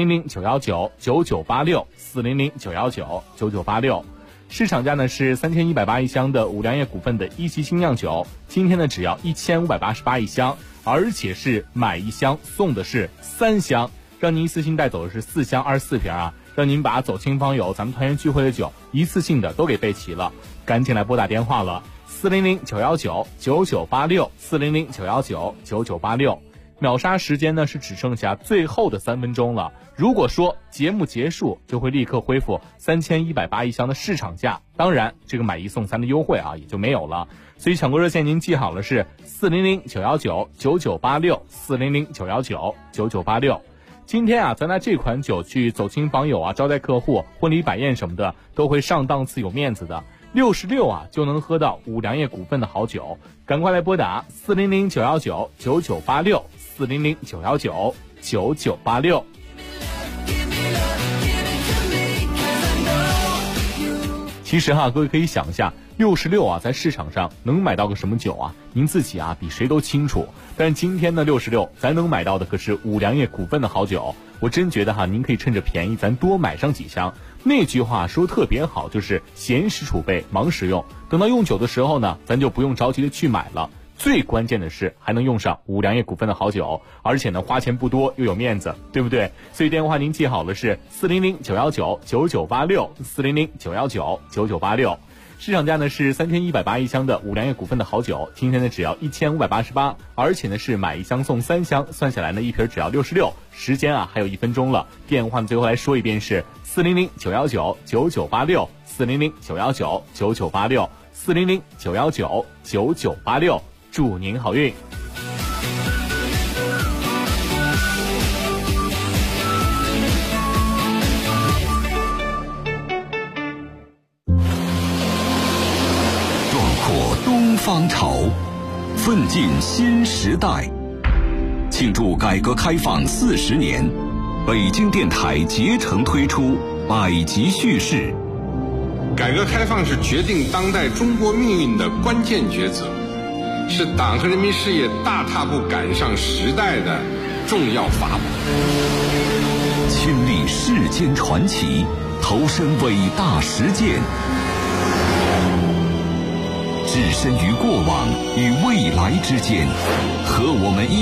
400-919-9986 400-919-9986。市场价呢是3180一箱的五粮液股份的一期精酿酒，今天呢只要1588一箱，而且是买1箱送的是3箱，让您一次性带走的是4箱24瓶啊，让您把走亲访友咱们团圆聚会的酒一次性的都给备齐了。赶紧来拨打电话了，400-919-9986 400-919-9986。秒杀时间呢是只剩下最后的3分钟了，如果说节目结束就会立刻恢复3180一箱的市场价，当然这个买1送3的优惠也就没有了。所以抢购热线您记好了，是400-919-9986 400-919-9986。今天咱拿这款酒去走亲访友招待客户、婚礼摆宴什么的都会上档次有面子的。66就能喝到五粮液股份的好酒，赶快来拨打400-919-9986 400-919-9986。其实各位可以想一下，66在市场上能买到个什么酒啊？您自己比谁都清楚。但是今天的66咱能买到的可是五粮液股份的好酒，我真觉得您可以趁着便宜咱多买上几箱。那句话说特别好，就是闲时储备，忙时用。等到用酒的时候呢，咱就不用着急的去买了。最关键的是还能用上五粮液股份的好酒，而且呢花钱不多又有面子，对不对？所以电话您记好了，是400-919-9986 400-919-9986。市场价呢是3180一箱的五粮液股份的好酒，今天呢只要1588，而且呢是买1箱送3箱，算下来呢一瓶只要66。时间还有1分钟了，电话最后来说一遍是400-919-9986 400-919-9986 400-919-9986。祝您好运。 东方潮，奋进新时代。庆祝改革开放40年，北京电台竭诚推出百集叙事。 改革开放是决定当代中国命运的关键抉择，是党和人民事业大踏步赶上时代的重要法宝。 亲历世间传奇，投身伟大实践，置身于过往与未来之间，和我们一